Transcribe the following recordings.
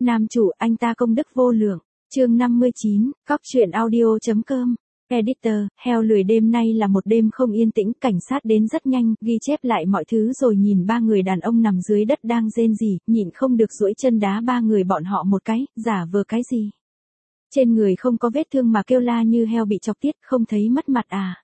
Nam chủ, anh ta công đức vô lượng. Chương 59, Cóc truyện audio.com. Editor, heo lười đêm nay là một đêm không yên tĩnh, cảnh sát đến rất nhanh, ghi chép lại mọi thứ rồi nhìn ba người đàn ông nằm dưới đất đang rên rỉ, nhịn không được duỗi chân đá ba người bọn họ một cái, giả vờ cái gì. Trên người không có vết thương mà kêu la như heo bị chọc tiết, không thấy mất mặt à.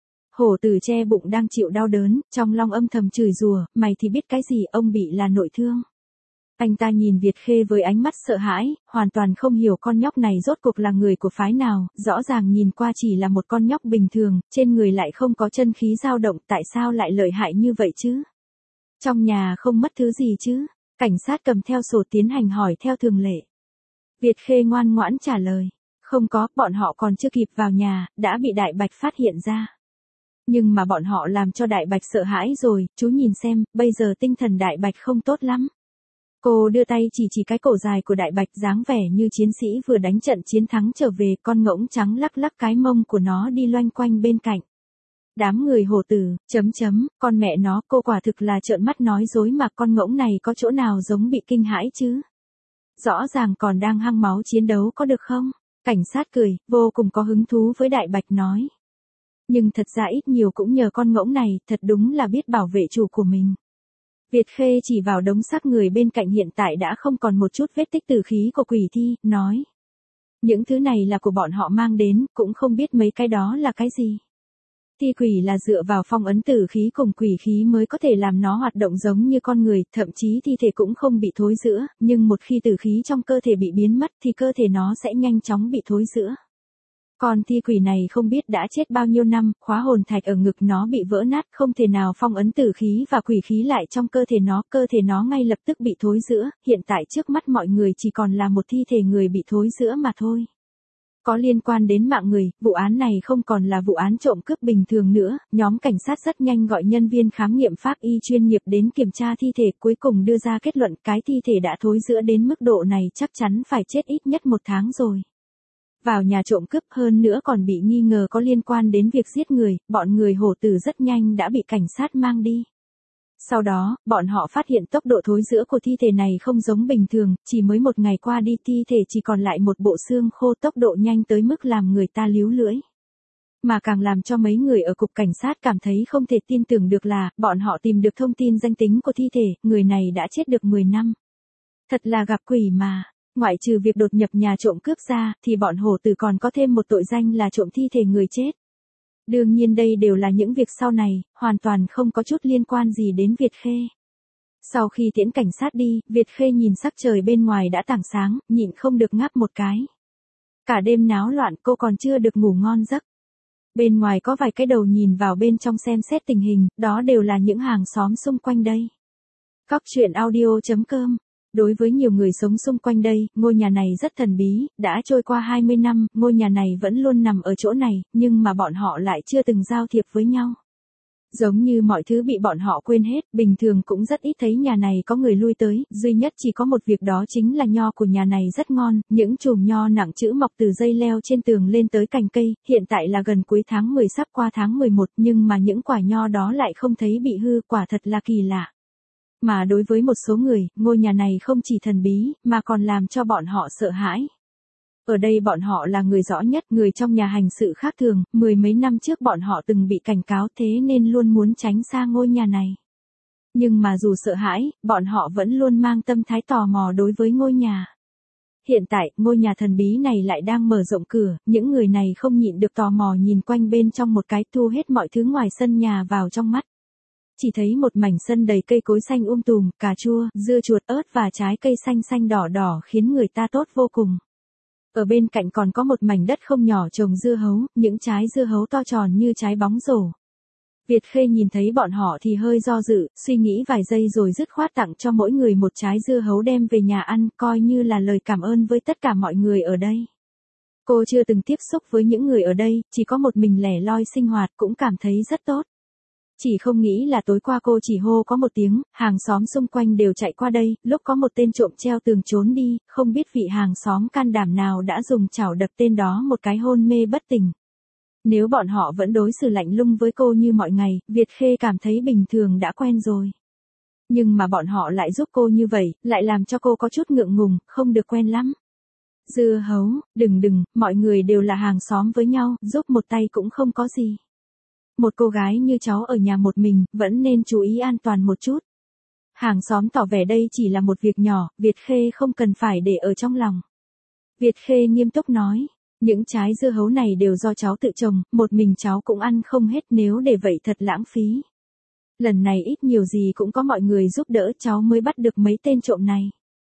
Hổ Tử che bụng đang chịu đau đớn, trong lòng âm thầm chửi rủa, mày thì biết cái gì, ông bị là nội thương. Anh ta nhìn Việt Khê với ánh mắt sợ hãi, hoàn toàn không hiểu con nhóc này rốt cuộc là người của phái nào, rõ ràng nhìn qua chỉ là một con nhóc bình thường, trên người lại không có chân khí dao động, tại sao lại lợi hại như vậy chứ? Trong nhà không mất thứ gì chứ? Cảnh sát cầm theo sổ tiến hành hỏi theo thường lệ. Việt Khê ngoan ngoãn trả lời, không có, bọn họ còn chưa kịp vào nhà, đã bị Đại Bạch phát hiện ra. Nhưng mà bọn họ làm cho Đại Bạch sợ hãi rồi, chú nhìn xem, bây giờ tinh thần Đại Bạch không tốt lắm. Cô đưa tay chỉ cái cổ dài của Đại Bạch, dáng vẻ như chiến sĩ vừa đánh trận chiến thắng trở về, con ngỗng trắng lắc lắc cái mông của nó đi loanh quanh bên cạnh. Đám người Hổ Tử, con mẹ nó, cô quả thực là trợn mắt nói dối mà, con ngỗng này có chỗ nào giống bị kinh hãi chứ? Rõ ràng còn đang hăng máu chiến đấu có được không? Cảnh sát cười, vô cùng có hứng thú với Đại Bạch nói. Nhưng thật ra ít nhiều cũng nhờ con ngỗng này, thật đúng là biết bảo vệ chủ của mình. Việt Khê chỉ vào đống xác người bên cạnh hiện tại đã không còn một chút vết tích tử khí của quỷ thi, nói. Những thứ này là của bọn họ mang đến, cũng không biết mấy cái đó là cái gì. Thi quỷ là dựa vào phong ấn tử khí cùng quỷ khí mới có thể làm nó hoạt động giống như con người, thậm chí thi thể cũng không bị thối rữa, nhưng một khi tử khí trong cơ thể bị biến mất thì cơ thể nó sẽ nhanh chóng bị thối rữa. Còn thi quỷ này không biết đã chết bao nhiêu năm, khóa hồn thạch ở ngực nó bị vỡ nát, không thể nào phong ấn tử khí và quỷ khí lại trong cơ thể nó ngay lập tức bị thối rữa, hiện tại trước mắt mọi người chỉ còn là một thi thể người bị thối rữa mà thôi. Có liên quan đến mạng người, vụ án này không còn là vụ án trộm cướp bình thường nữa, nhóm cảnh sát rất nhanh gọi nhân viên khám nghiệm pháp y chuyên nghiệp đến kiểm tra thi thể, cuối cùng đưa ra kết luận cái thi thể đã thối rữa đến mức độ này chắc chắn phải chết ít nhất 1 tháng rồi. Vào nhà trộm cướp, hơn nữa còn bị nghi ngờ có liên quan đến việc giết người, bọn người Hổ Tử rất nhanh đã bị cảnh sát mang đi. Sau đó, bọn họ phát hiện tốc độ thối rữa của thi thể này không giống bình thường, chỉ mới 1 ngày qua đi thi thể chỉ còn lại một bộ xương khô, tốc độ nhanh tới mức làm người ta líu lưỡi. Mà càng làm cho mấy người ở cục cảnh sát cảm thấy không thể tin tưởng được là, bọn họ tìm được thông tin danh tính của thi thể, người này đã chết được 10 năm. Thật là gặp quỷ mà. Ngoại trừ việc đột nhập nhà trộm cướp ra, thì bọn Hổ Tử còn có thêm một tội danh là trộm thi thể người chết. Đương nhiên đây đều là những việc sau này, hoàn toàn không có chút liên quan gì đến Việt Khê. Sau khi tiễn cảnh sát đi, Việt Khê nhìn sắc trời bên ngoài đã tảng sáng, nhịn không được ngáp một cái. Cả đêm náo loạn cô còn chưa được ngủ ngon giấc. Bên ngoài có vài cái đầu nhìn vào bên trong xem xét tình hình, đó đều là những hàng xóm xung quanh đây. Cóc truyện audio.com. Đối với nhiều người sống xung quanh đây, ngôi nhà này rất thần bí, đã trôi qua 20 năm, ngôi nhà này vẫn luôn nằm ở chỗ này, nhưng mà bọn họ lại chưa từng giao thiệp với nhau. Giống như mọi thứ bị bọn họ quên hết, bình thường cũng rất ít thấy nhà này có người lui tới, duy nhất chỉ có một việc đó chính là nho của nhà này rất ngon, những chùm nho nặng chữ mọc từ dây leo trên tường lên tới cành cây, hiện tại là gần cuối tháng 10 sắp qua tháng 11, nhưng mà những quả nho đó lại không thấy bị hư, quả thật là kỳ lạ. Mà đối với một số người, ngôi nhà này không chỉ thần bí, mà còn làm cho bọn họ sợ hãi. Ở đây bọn họ là người rõ nhất, người trong nhà hành sự khác thường, 10 mấy năm trước bọn họ từng bị cảnh cáo thế nên luôn muốn tránh xa ngôi nhà này. Nhưng mà dù sợ hãi, bọn họ vẫn luôn mang tâm thái tò mò đối với ngôi nhà. Hiện tại, ngôi nhà thần bí này lại đang mở rộng cửa, những người này không nhịn được tò mò nhìn quanh bên trong một cái, thu hết mọi thứ ngoài sân nhà vào trong mắt. Chỉ thấy một mảnh sân đầy cây cối xanh tùm, cà chua, dưa chuột, ớt và trái cây xanh xanh đỏ đỏ khiến người ta tốt vô cùng. Ở bên cạnh còn có một mảnh đất không nhỏ trồng dưa hấu, những trái dưa hấu to tròn như trái bóng rổ. Việt Khê nhìn thấy bọn họ thì hơi do dự, suy nghĩ vài giây rồi dứt khoát tặng cho mỗi người một trái dưa hấu đem về nhà ăn, coi như là lời cảm ơn với tất cả mọi người ở đây. Cô chưa từng tiếp xúc với những người ở đây, chỉ có một mình lẻ loi sinh hoạt cũng cảm thấy rất tốt. Chỉ không nghĩ là tối qua cô chỉ hô có một tiếng, hàng xóm xung quanh đều chạy qua đây, lúc có một tên trộm treo tường trốn đi, không biết vị hàng xóm can đảm nào đã dùng chảo đập tên đó một cái hôn mê bất tỉnh. Nếu bọn họ vẫn đối xử lạnh lùng với cô như mọi ngày, Việt Khê cảm thấy bình thường đã quen rồi. Nhưng mà bọn họ lại giúp cô như vậy, lại làm cho cô có chút ngượng ngùng, không được quen lắm. Dưa hấu, đừng, mọi người đều là hàng xóm với nhau, giúp một tay cũng không có gì. Một cô gái như cháu ở nhà một mình, vẫn nên chú ý an toàn một chút. Hàng xóm tỏ vẻ đây chỉ là một việc nhỏ, Việt Khê không cần phải để ở trong lòng. Việt Khê nghiêm túc nói, những trái dưa hấu này đều do cháu tự trồng, một mình cháu cũng ăn không hết, nếu để vậy thật lãng phí. Lần này ít nhiều gì cũng có mọi người giúp đỡ cháu mới bắt được mấy tên trộm này.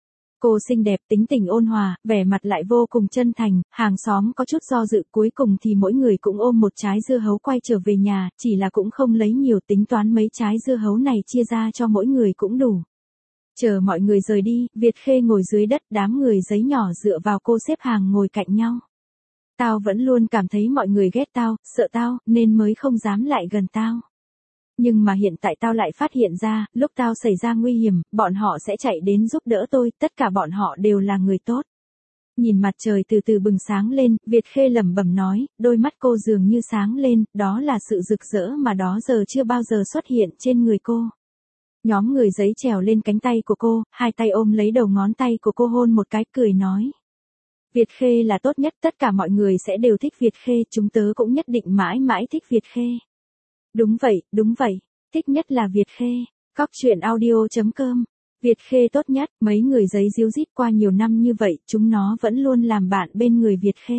Cô xinh đẹp, tính tình ôn hòa, vẻ mặt lại vô cùng chân thành, hàng xóm có chút do dự, cuối cùng thì mỗi người cũng ôm một trái dưa hấu quay trở về nhà, chỉ là cũng không lấy nhiều, tính toán mấy trái dưa hấu này chia ra cho mỗi người cũng đủ. Chờ mọi người rời đi, Việt Khê ngồi dưới đất, đám người giấy nhỏ dựa vào cô xếp hàng ngồi cạnh nhau. Tao vẫn luôn cảm thấy mọi người ghét tao, sợ tao, nên mới không dám lại gần tao. Nhưng mà hiện tại tao lại phát hiện ra, lúc tao xảy ra nguy hiểm, bọn họ sẽ chạy đến giúp đỡ tôi, tất cả bọn họ đều là người tốt. Nhìn mặt trời từ từ bừng sáng lên, Việt Khê lẩm bẩm nói, đôi mắt cô dường như sáng lên, đó là sự rực rỡ mà đó giờ chưa bao giờ xuất hiện trên người cô. Nhóm người giấy trèo lên cánh tay của cô, hai tay ôm lấy đầu ngón tay của cô hôn một cái, cười nói. Việt Khê là tốt nhất, tất cả mọi người sẽ đều thích Việt Khê, chúng tớ cũng nhất định mãi mãi thích Việt Khê. Đúng vậy, thích nhất là Việt Khê. Cóc truyện audio.com. Việt Khê tốt nhất, mấy người giấy díu dít qua nhiều năm như vậy, chúng nó vẫn luôn làm bạn bên người Việt Khê.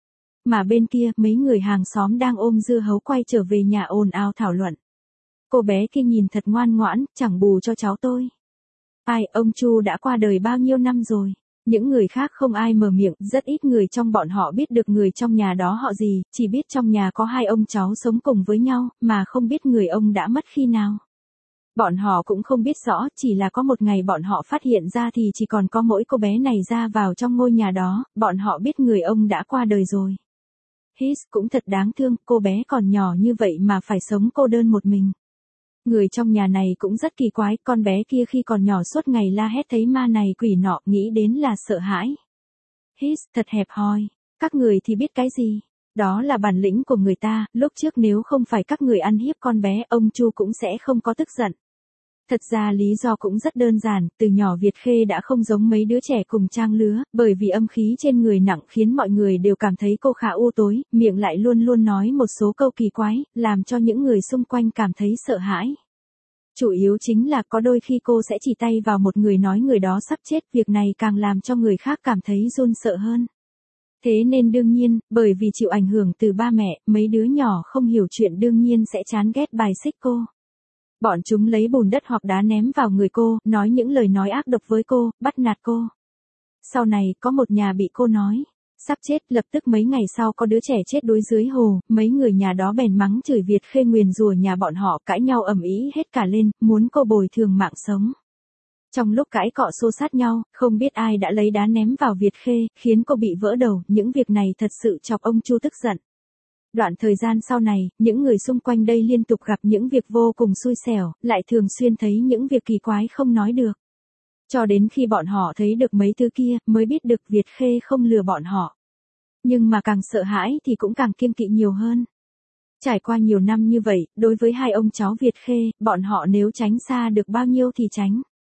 Mà bên kia, mấy người hàng xóm đang ôm dưa hấu quay trở về nhà ồn ào thảo luận. Cô bé kia nhìn thật ngoan ngoãn, chẳng bù cho cháu tôi. Ai, ông Chu đã qua đời bao nhiêu năm rồi. Những người khác không ai mở miệng, rất ít người trong bọn họ biết được người trong nhà đó họ gì, chỉ biết trong nhà có hai ông cháu sống cùng với nhau, mà không biết người ông đã mất khi nào. Bọn họ cũng không biết rõ, chỉ là có một ngày bọn họ phát hiện ra thì chỉ còn có mỗi cô bé này ra vào trong ngôi nhà đó, bọn họ biết người ông đã qua đời rồi. Hít, cũng thật đáng thương, cô bé còn nhỏ như vậy mà phải sống cô đơn một mình. Người trong nhà này cũng rất kỳ quái, con bé kia khi còn nhỏ suốt ngày la hét thấy ma này quỷ nọ, nghĩ đến là sợ hãi. Hít, thật hẹp hòi, các người thì biết cái gì? Đó là bản lĩnh của người ta, lúc trước nếu không phải các người ăn hiếp con bé, ông Chu cũng sẽ không có tức giận. Thật ra lý do cũng rất đơn giản, từ nhỏ Việt Khê đã không giống mấy đứa trẻ cùng trang lứa, bởi vì âm khí trên người nặng khiến mọi người đều cảm thấy cô khá u tối, miệng lại luôn luôn nói một số câu kỳ quái, làm cho những người xung quanh cảm thấy sợ hãi. Chủ yếu chính là có đôi khi cô sẽ chỉ tay vào một người nói người đó sắp chết, việc này càng làm cho người khác cảm thấy run sợ hơn. Thế nên đương nhiên, bởi vì chịu ảnh hưởng từ ba mẹ, mấy đứa nhỏ không hiểu chuyện đương nhiên sẽ chán ghét bài xích cô. Bọn chúng lấy bùn đất hoặc đá ném vào người cô, nói những lời nói ác độc với cô, bắt nạt cô. Sau này, có một nhà bị cô nói sắp chết, lập tức mấy ngày sau có đứa trẻ chết đuối dưới hồ, mấy người nhà đó bèn mắng chửi Việt Khê, nguyền rủa nhà bọn họ, cãi nhau ầm ĩ hết cả lên, muốn cô bồi thường mạng sống. Trong lúc cãi cọ xô sát nhau, không biết ai đã lấy đá ném vào Việt Khê, khiến cô bị vỡ đầu, những việc này thật sự chọc ông Chu tức giận. Đoạn thời gian sau này, những người xung quanh đây liên tục gặp những việc vô cùng xui xẻo, lại thường xuyên thấy những việc kỳ quái không nói được. Cho đến khi bọn họ thấy được mấy thứ kia, mới biết được Việt Khê không lừa bọn họ. Nhưng mà càng sợ hãi thì cũng càng kiêng kỵ nhiều hơn. Trải qua nhiều năm như vậy, đối với hai ông cháu Việt Khê, bọn họ nếu tránh xa được bao nhiêu thì tránh.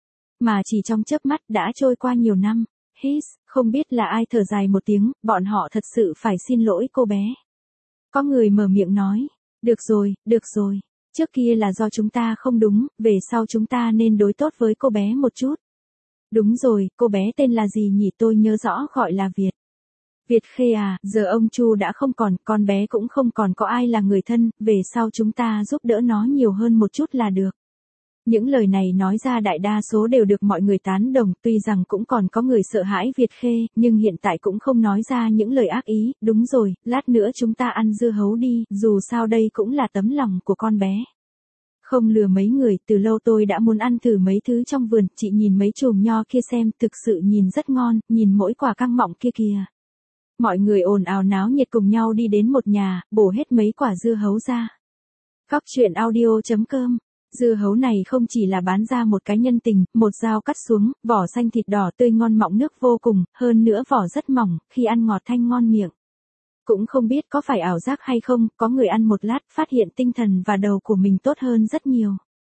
Mà chỉ trong chớp mắt đã trôi qua nhiều năm. Hít, không biết là ai thở dài một tiếng, bọn họ thật sự phải xin lỗi cô bé. Có người mở miệng nói, được rồi, trước kia là do chúng ta không đúng, về sau chúng ta nên đối tốt với cô bé một chút. Đúng rồi, cô bé tên là gì nhỉ, tôi nhớ rõ gọi là Việt. Việt Khê à, giờ ông Chu đã không còn, con bé cũng không còn có ai là người thân, về sau chúng ta giúp đỡ nó nhiều hơn một chút là được. Những lời này nói ra đại đa số đều được mọi người tán đồng, tuy rằng cũng còn có người sợ hãi Việt Khê, nhưng hiện tại cũng không nói ra những lời ác ý, đúng rồi, lát nữa chúng ta ăn dưa hấu đi, dù sao đây cũng là tấm lòng của con bé. Không lừa mấy người, từ lâu tôi đã muốn ăn thử mấy thứ trong vườn, chị nhìn mấy chùm nho kia xem, thực sự nhìn rất ngon, nhìn mỗi quả căng mọng kia kìa. Mọi người ồn ào náo nhiệt cùng nhau đi đến một nhà, bổ hết mấy quả dưa hấu ra. Cóc truyện audio.com. Dưa hấu này không chỉ là bán ra một cái nhân tình, một dao cắt xuống, vỏ xanh thịt đỏ tươi ngon mọng nước vô cùng, hơn nữa vỏ rất mỏng, khi ăn ngọt thanh ngon miệng. Cũng không biết có phải ảo giác hay không, có người ăn một lát, phát hiện tinh thần và đầu của mình tốt hơn rất nhiều.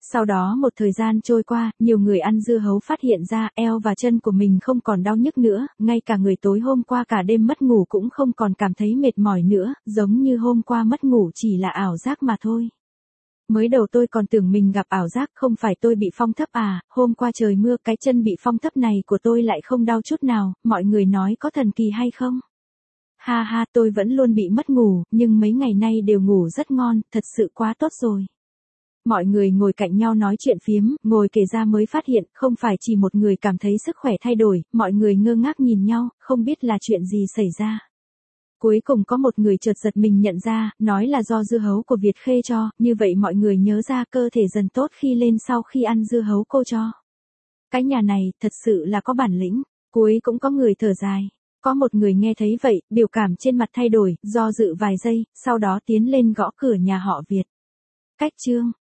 Sau đó một thời gian trôi qua, nhiều người ăn dưa hấu phát hiện ra eo và chân của mình không còn đau nhức nữa, ngay cả người tối hôm qua cả đêm mất ngủ cũng không còn cảm thấy mệt mỏi nữa, giống như hôm qua mất ngủ chỉ là ảo giác mà thôi. Mới đầu tôi còn tưởng mình gặp ảo giác, không phải tôi bị phong thấp à, hôm qua trời mưa cái chân bị phong thấp này của tôi lại không đau chút nào, mọi người nói có thần kỳ hay không? Ha ha, tôi vẫn luôn bị mất ngủ, nhưng mấy ngày nay đều ngủ rất ngon, thật sự quá tốt rồi. Mọi người ngồi cạnh nhau nói chuyện phiếm, ngồi kể ra mới phát hiện, không phải chỉ một người cảm thấy sức khỏe thay đổi, mọi người ngơ ngác nhìn nhau, không biết là chuyện gì xảy ra. Cuối cùng có một người chợt giật mình nhận ra, nói là do dưa hấu của Việt Khê cho, như vậy mọi người nhớ ra cơ thể dần tốt khi lên sau khi ăn dưa hấu cô cho. Cái nhà này, thật sự là có bản lĩnh, cuối cũng có người thở dài. Có một người nghe thấy vậy, biểu cảm trên mặt thay đổi, do dự vài giây, sau đó tiến lên gõ cửa nhà họ Việt. Cách chương